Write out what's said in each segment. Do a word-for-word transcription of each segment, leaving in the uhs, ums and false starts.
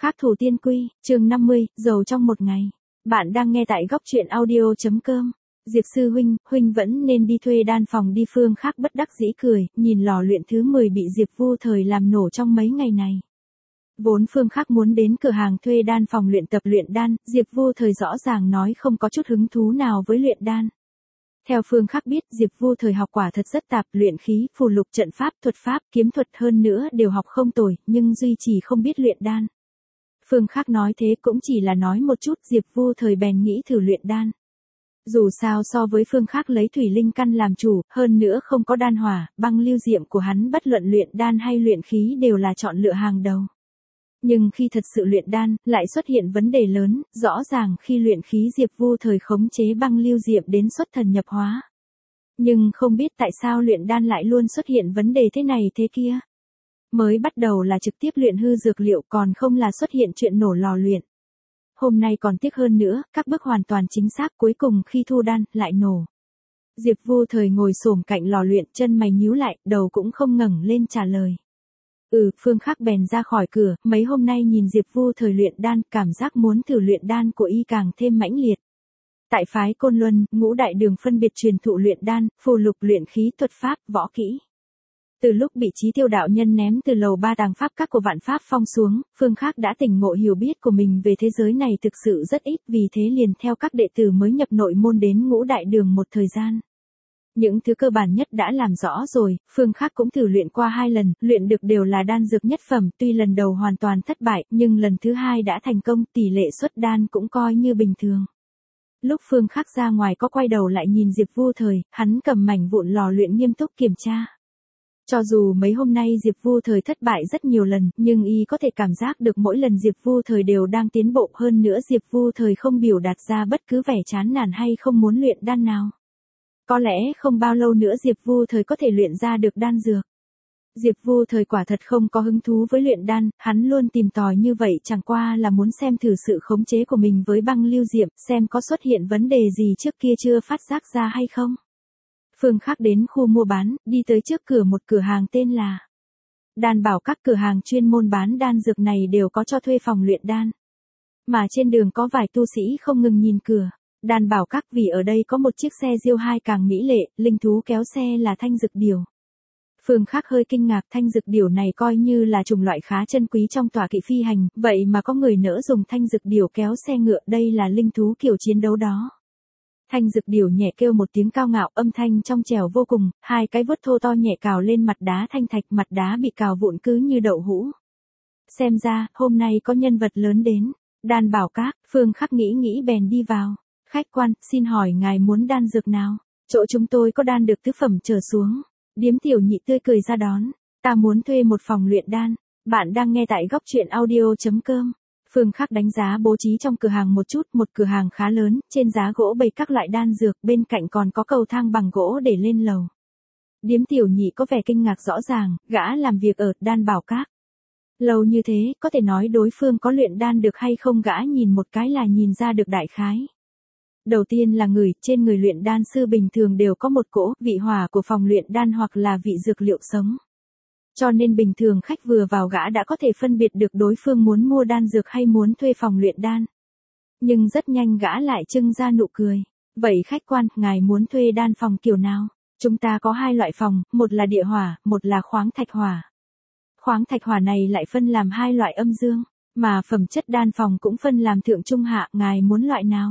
Khác thủ tiên quy, chương năm mươi, giàu trong một ngày. Bạn đang nghe tại góc truyện audio.com. Diệp sư huynh, huynh vẫn nên đi thuê đan phòng đi. Phương Khác bất đắc dĩ cười, nhìn lò luyện thứ mười bị Diệp Vu Thời làm nổ trong mấy ngày này. Vốn Phương Khác muốn đến cửa hàng thuê đan phòng luyện tập luyện đan, Diệp Vu Thời rõ ràng nói không có chút hứng thú nào với luyện đan. Theo Phương Khác biết, Diệp Vu Thời học quả thật rất tạp, luyện khí, phù lục, trận pháp, thuật pháp, kiếm thuật hơn nữa đều học không tồi, nhưng duy chỉ không biết luyện đan. Phương Khác nói thế cũng chỉ là nói một chút, Diệp Vu Thời bèn nghĩ thử luyện đan. Dù sao so với Phương Khác lấy thủy linh căn làm chủ, hơn nữa không có đan hỏa, băng lưu diệm của hắn bất luận luyện đan hay luyện khí đều là chọn lựa hàng đầu. Nhưng khi thật sự luyện đan, lại xuất hiện vấn đề lớn, rõ ràng khi luyện khí Diệp Vu Thời khống chế băng lưu diệm đến xuất thần nhập hóa. Nhưng không biết tại sao luyện đan lại luôn xuất hiện vấn đề thế này thế kia. Mới bắt đầu là trực tiếp luyện hư dược liệu, còn không là xuất hiện chuyện nổ lò luyện. Hôm nay còn tiếc hơn nữa, các bước hoàn toàn chính xác, cuối cùng khi thu đan, lại nổ. Diệp Vu Thời ngồi xổm cạnh lò luyện, chân mày nhíu lại, đầu cũng không ngẩng lên trả lời. Ừ, Phương Khác bèn ra khỏi cửa, mấy hôm nay nhìn Diệp Vu Thời luyện đan, cảm giác muốn thử luyện đan của y càng thêm mãnh liệt. Tại phái Côn Luân, ngũ đại đường phân biệt truyền thụ luyện đan, phù lục, luyện khí, thuật pháp, võ kỹ. Từ lúc bị Chí Tiêu đạo nhân ném từ lầu ba tàng pháp các của Vạn Pháp Phong xuống, Phương Khác đã tỉnh ngộ hiểu biết của mình về thế giới này thực sự rất ít, vì thế liền theo các đệ tử mới nhập nội môn đến ngũ đại đường một thời gian. Những thứ cơ bản nhất đã làm rõ rồi, Phương Khác cũng thử luyện qua hai lần, luyện được đều là đan dược nhất phẩm, tuy lần đầu hoàn toàn thất bại, nhưng lần thứ hai đã thành công, tỷ lệ xuất đan cũng coi như bình thường. Lúc Phương Khác ra ngoài có quay đầu lại nhìn Diệp Vu Thời, hắn cầm mảnh vụn lò luyện nghiêm túc kiểm tra. Cho dù mấy hôm nay Diệp Vu Thời thất bại rất nhiều lần, nhưng y có thể cảm giác được mỗi lần Diệp Vu Thời đều đang tiến bộ, hơn nữa Diệp Vu Thời không biểu đạt ra bất cứ vẻ chán nản hay không muốn luyện đan nào. Có lẽ không bao lâu nữa Diệp Vu Thời có thể luyện ra được đan dược. Diệp Vu Thời quả thật không có hứng thú với luyện đan, hắn luôn tìm tòi như vậy chẳng qua là muốn xem thử sự khống chế của mình với băng lưu diệm, xem có xuất hiện vấn đề gì trước kia chưa phát giác ra hay không. Phương Khác đến khu mua bán, đi tới trước cửa một cửa hàng tên là Đan Bảo. Các cửa hàng chuyên môn bán đan dược này đều có cho thuê phòng luyện đan. Mà trên đường có vài tu sĩ không ngừng nhìn cửa Đan Bảo Các, vì ở đây có một chiếc xe diêu hai càng mỹ lệ, linh thú kéo xe là thanh dực điểu. Phương Khác hơi kinh ngạc, thanh dực điểu này coi như là chủng loại khá chân quý trong tọa kỵ phi hành, vậy mà có người nỡ dùng thanh dực điểu kéo xe ngựa, đây là linh thú kiểu chiến đấu đó. Thanh dực điểu nhẹ kêu một tiếng cao ngạo, âm thanh trong trẻo vô cùng, hai cái vuốt thô to nhẹ cào lên mặt đá thanh thạch, mặt đá bị cào vụn cứ như đậu hũ. Xem ra, hôm nay có nhân vật lớn đến. Đan Bảo Các, Phương Khác nghĩ nghĩ bèn đi vào. Khách quan, xin hỏi ngài muốn đan dược nào? Chỗ chúng tôi có đan được tứ phẩm trở xuống. Điếm tiểu nhị tươi cười ra đón. Ta muốn thuê một phòng luyện đan. Bạn đang nghe tại góc truyện audio.com. Phương Khác đánh giá bố trí trong cửa hàng một chút, một cửa hàng khá lớn, trên giá gỗ bày các loại đan dược, bên cạnh còn có cầu thang bằng gỗ để lên lầu. Điếm tiểu nhị có vẻ kinh ngạc rõ ràng, gã làm việc ở Đan Bảo Các lâu như thế, có thể nói đối phương có luyện đan được hay không, gã nhìn một cái là nhìn ra được đại khái. Đầu tiên là người, trên người luyện đan sư bình thường đều có một cỗ vị hỏa của phòng luyện đan hoặc là vị dược liệu sống. Cho nên bình thường khách vừa vào gã đã có thể phân biệt được đối phương muốn mua đan dược hay muốn thuê phòng luyện đan. Nhưng rất nhanh gã lại trưng ra nụ cười. Vậy khách quan, ngài muốn thuê đan phòng kiểu nào? Chúng ta có hai loại phòng, một là địa hỏa, một là khoáng thạch hỏa. Khoáng thạch hỏa này lại phân làm hai loại âm dương, mà phẩm chất đan phòng cũng phân làm thượng trung hạ, ngài muốn loại nào?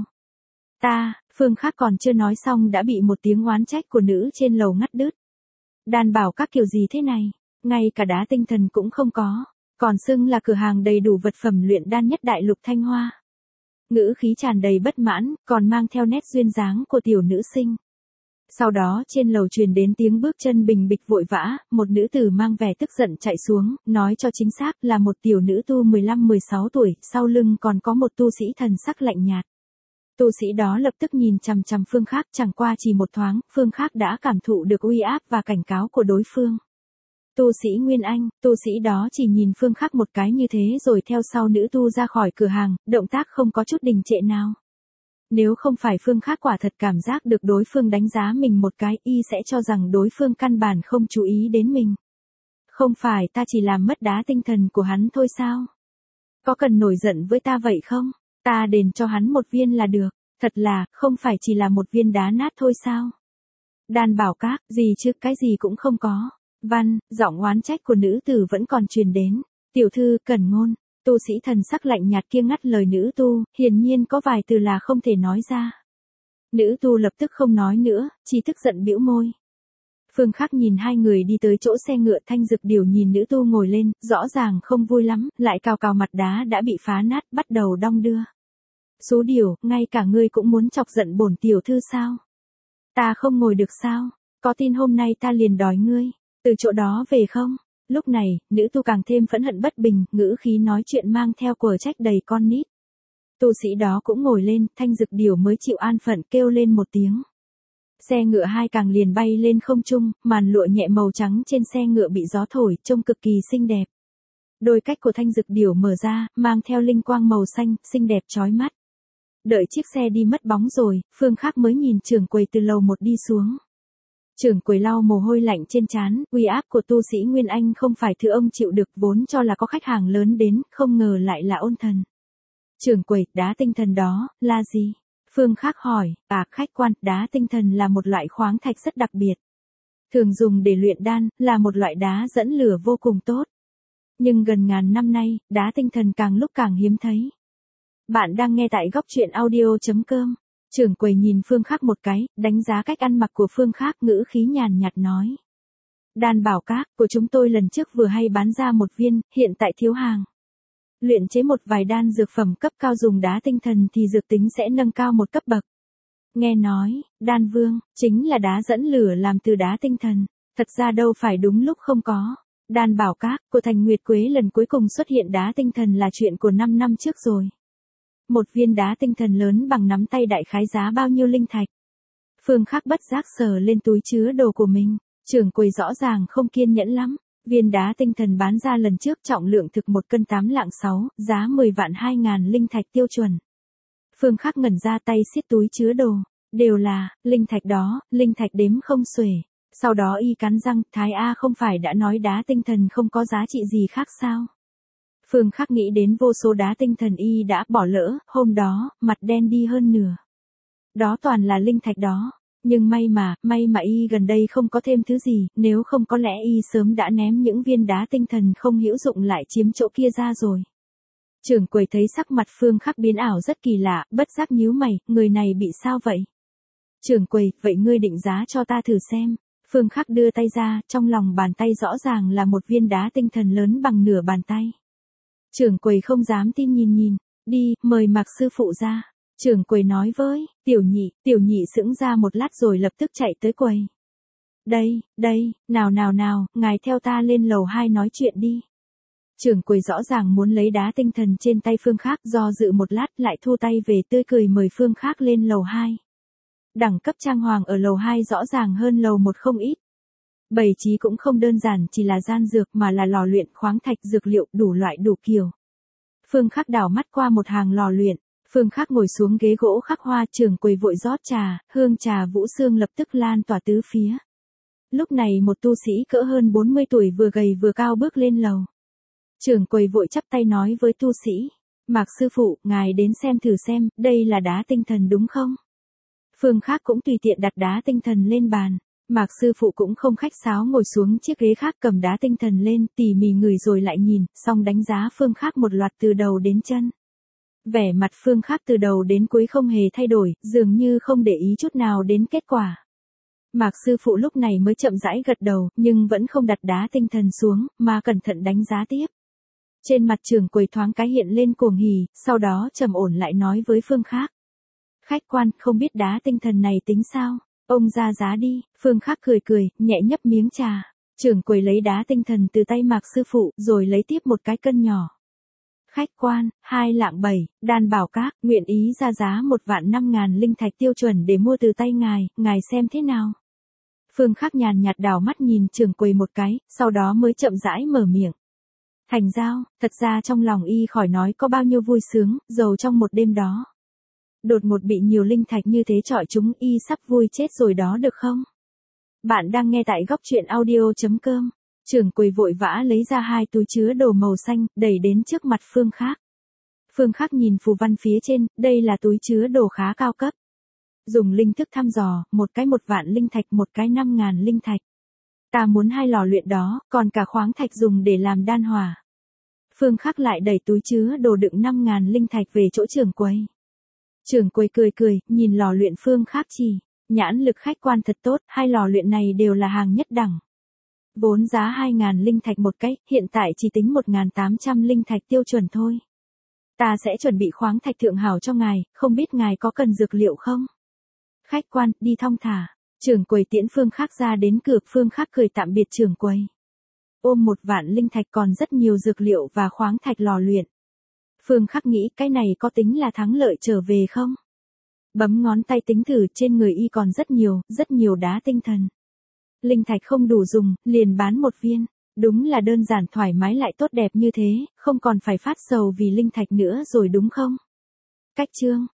Ta, Phương Khác còn chưa nói xong đã bị một tiếng oán trách của nữ trên lầu ngắt đứt. Đan Bảo Các kiểu gì thế này? Ngay cả đá tinh thần cũng không có, còn xưng là cửa hàng đầy đủ vật phẩm luyện đan nhất đại lục Thanh Hoa. Ngữ khí tràn đầy bất mãn, còn mang theo nét duyên dáng của tiểu nữ sinh. Sau đó trên lầu truyền đến tiếng bước chân bình bịch vội vã, một nữ tử mang vẻ tức giận chạy xuống, nói cho chính xác là một tiểu nữ tu mười lăm mười sáu tuổi, sau lưng còn có một tu sĩ thần sắc lạnh nhạt. Tu sĩ đó lập tức nhìn chằm chằm Phương Khác, chẳng qua chỉ một thoáng, Phương Khác đã cảm thụ được uy áp và cảnh cáo của đối phương. Tu sĩ Nguyên Anh, tu sĩ đó chỉ nhìn Phương Khác một cái như thế rồi theo sau nữ tu ra khỏi cửa hàng, động tác không có chút đình trệ nào. Nếu không phải Phương Khác quả thật cảm giác được đối phương đánh giá mình một cái, y sẽ cho rằng đối phương căn bản không chú ý đến mình. Không phải ta chỉ làm mất đá tinh thần của hắn thôi sao? Có cần nổi giận với ta vậy không? Ta đền cho hắn một viên là được. Thật là, không phải chỉ là một viên đá nát thôi sao? Đan Bảo Các, gì chứ, cái gì cũng không có. Văn, giọng oán trách của nữ tử vẫn còn truyền đến. Tiểu thư, Cẩn Ngôn. Tu sĩ thần sắc lạnh nhạt kia ngắt lời nữ tu, hiển nhiên có vài từ là không thể nói ra. Nữ tu lập tức không nói nữa, chỉ tức giận bĩu môi. Phương Khắc nhìn hai người đi tới chỗ xe ngựa, Thanh Dực Điểu nhìn nữ tu ngồi lên, rõ ràng không vui lắm, lại cào cào mặt đá đã bị phá nát, bắt đầu đong đưa. Số Điểu, ngay cả ngươi cũng muốn chọc giận bổn tiểu thư sao? Ta không ngồi được sao? Có tin hôm nay ta liền đòi ngươi, từ chỗ đó về không? Lúc này, nữ tu càng thêm phẫn hận bất bình, ngữ khí nói chuyện mang theo quở trách đầy con nít. Tu sĩ đó cũng ngồi lên, Thanh Dực Điểu mới chịu an phận kêu lên một tiếng. Xe ngựa hai càng liền bay lên không trung, màn lụa nhẹ màu trắng trên xe ngựa bị gió thổi, trông cực kỳ xinh đẹp. Đôi cách của Thanh Dực Điểu mở ra, mang theo linh quang màu xanh, xinh đẹp chói mắt. Đợi chiếc xe đi mất bóng rồi, Phương Khắc mới nhìn trưởng quầy từ lầu một đi xuống. Trưởng quầy lau mồ hôi lạnh trên trán, uy áp của tu sĩ Nguyên Anh không phải thứ ông chịu được, vốn cho là có khách hàng lớn đến, không ngờ lại là Ôn Thần. Trưởng quầy, đá tinh thần đó, là gì? Phương Khắc hỏi, à khách quan, đá tinh thần là một loại khoáng thạch rất đặc biệt. Thường dùng để luyện đan, là một loại đá dẫn lửa vô cùng tốt. Nhưng gần ngàn năm nay, đá tinh thần càng lúc càng hiếm thấy. Bạn đang nghe tại góc truyện audio chấm com. Trưởng quầy nhìn Phương Khắc một cái, đánh giá cách ăn mặc của Phương Khắc, ngữ khí nhàn nhạt nói. Đan Bảo Các của chúng tôi lần trước vừa hay bán ra một viên, hiện tại thiếu hàng. Luyện chế một vài đan dược phẩm cấp cao dùng đá tinh thần thì dược tính sẽ nâng cao một cấp bậc. Nghe nói, đan vương, chính là đá dẫn lửa làm từ đá tinh thần. Thật ra đâu phải đúng lúc không có. Đan Bảo Các của Thành Nguyệt Quế lần cuối cùng xuất hiện đá tinh thần là chuyện của năm năm trước rồi. Một viên đá tinh thần lớn bằng nắm tay đại khái giá bao nhiêu linh thạch. Phương Khắc bất giác sờ lên túi chứa đồ của mình. Trưởng quầy rõ ràng không kiên nhẫn lắm. Viên đá tinh thần bán ra lần trước trọng lượng thực một cân tám lạng sáu, giá mười vạn hai ngàn linh thạch tiêu chuẩn. Phương Khắc ngẩn ra, tay siết túi chứa đồ. Đều là, linh thạch đó, linh thạch đếm không xuể. Sau đó y cắn răng, Thái A không phải đã nói đá tinh thần không có giá trị gì khác sao? Phương Khắc nghĩ đến vô số đá tinh thần y đã bỏ lỡ, hôm đó, mặt đen đi hơn nửa. Đó toàn là linh thạch đó. Nhưng may mà, may mà y gần đây không có thêm thứ gì, nếu không có lẽ y sớm đã ném những viên đá tinh thần không hữu dụng lại chiếm chỗ kia ra rồi. Trưởng quầy thấy sắc mặt Phương Khắc biến ảo rất kỳ lạ, bất giác nhíu mày, người này bị sao vậy? Trưởng quầy, vậy ngươi định giá cho ta thử xem. Phương Khắc đưa tay ra, trong lòng bàn tay rõ ràng là một viên đá tinh thần lớn bằng nửa bàn tay. Trưởng quầy không dám tin nhìn nhìn, đi, mời Mạc sư phụ ra. Trưởng quầy nói với, tiểu nhị, tiểu nhị sững ra một lát rồi lập tức chạy tới quầy. Đây, đây, nào nào nào, ngài theo ta lên lầu hai nói chuyện đi. Trưởng quầy rõ ràng muốn lấy đá tinh thần trên tay Phương Khắc, do dự một lát lại thu tay về, tươi cười mời Phương Khắc lên lầu hai. Đẳng cấp trang hoàng ở lầu hai rõ ràng hơn lầu một không ít. Bày trí cũng không đơn giản chỉ là gian dược mà là lò luyện khoáng thạch, dược liệu đủ loại đủ kiểu. Phương Khắc đảo mắt qua một hàng lò luyện. Phương Khắc ngồi xuống ghế gỗ khắc hoa, trưởng quầy vội rót trà, hương trà vũ sương lập tức lan tỏa tứ phía. Lúc này một tu sĩ cỡ hơn bốn mươi tuổi vừa gầy vừa cao bước lên lầu. Trưởng quầy vội chắp tay nói với tu sĩ, Mạc sư phụ, ngài đến xem thử xem, đây là đá tinh thần đúng không? Phương Khắc cũng tùy tiện đặt đá tinh thần lên bàn. Mạc sư phụ cũng không khách sáo ngồi xuống chiếc ghế khác, cầm đá tinh thần lên, tỉ mỉ ngửi rồi lại nhìn, xong đánh giá Phương Khắc một loạt từ đầu đến chân. Vẻ mặt Phương Khắc từ đầu đến cuối không hề thay đổi, dường như không để ý chút nào đến kết quả. Mạc sư phụ lúc này mới chậm rãi gật đầu, nhưng vẫn không đặt đá tinh thần xuống, mà cẩn thận đánh giá tiếp. Trên mặt trưởng quầy thoáng cái hiện lên cuồng hỉ, sau đó trầm ổn lại nói với Phương Khắc. Khách quan, không biết đá tinh thần này tính sao? Ông ra giá đi. Phương Khắc cười cười, nhẹ nhấp miếng trà. Trưởng quầy lấy đá tinh thần từ tay Mạc sư phụ, rồi lấy tiếp một cái cân nhỏ. Khách quan, hai lạng bảy, Đan Bảo Các, nguyện ý ra giá một vạn năm ngàn linh thạch tiêu chuẩn để mua từ tay ngài, ngài xem thế nào? Phương Khắc nhàn nhạt đảo mắt nhìn trưởng quầy một cái, sau đó mới chậm rãi mở miệng. Thành giao, thật ra trong lòng y khỏi nói có bao nhiêu vui sướng, dầu trong một đêm đó. Đột ngột bị nhiều linh thạch như thế chọi chúng, y sắp vui chết rồi đó được không? Bạn đang nghe tại góc truyện audio chấm com. Trưởng quầy vội vã lấy ra hai túi chứa đồ màu xanh, đẩy đến trước mặt Phương Khắc. Phương Khắc nhìn phù văn phía trên, đây là túi chứa đồ khá cao cấp. Dùng linh thức thăm dò, một cái một vạn linh thạch, một cái năm ngàn linh thạch. Ta muốn hai lò luyện đó, còn cả khoáng thạch dùng để làm đan hỏa. Phương Khắc lại đẩy túi chứa đồ đựng năm ngàn linh thạch về chỗ trưởng quầy. Trưởng quầy cười cười, nhìn lò luyện Phương Khắc chỉ, nhãn lực khách quan thật tốt, hai lò luyện này đều là hàng nhất đẳng. Vốn giá hai ngàn linh thạch một cái, hiện tại chỉ tính một ngàn tám trăm linh thạch tiêu chuẩn thôi. Ta sẽ chuẩn bị khoáng thạch thượng hảo cho ngài, không biết ngài có cần dược liệu không? Khách quan, đi thong thả. Trưởng quầy tiễn Phương Khắc ra đến cửa, Phương Khắc cười tạm biệt trưởng quầy. Ôm một vạn linh thạch còn rất nhiều dược liệu và khoáng thạch lò luyện. Phương Khắc nghĩ cái này có tính là thắng lợi trở về không? Bấm ngón tay tính thử, trên người y còn rất nhiều, rất nhiều đá tinh thần. Linh thạch không đủ dùng, liền bán một viên. Đúng là đơn giản thoải mái lại tốt đẹp như thế, không còn phải phát sầu vì linh thạch nữa rồi đúng không? Cách chương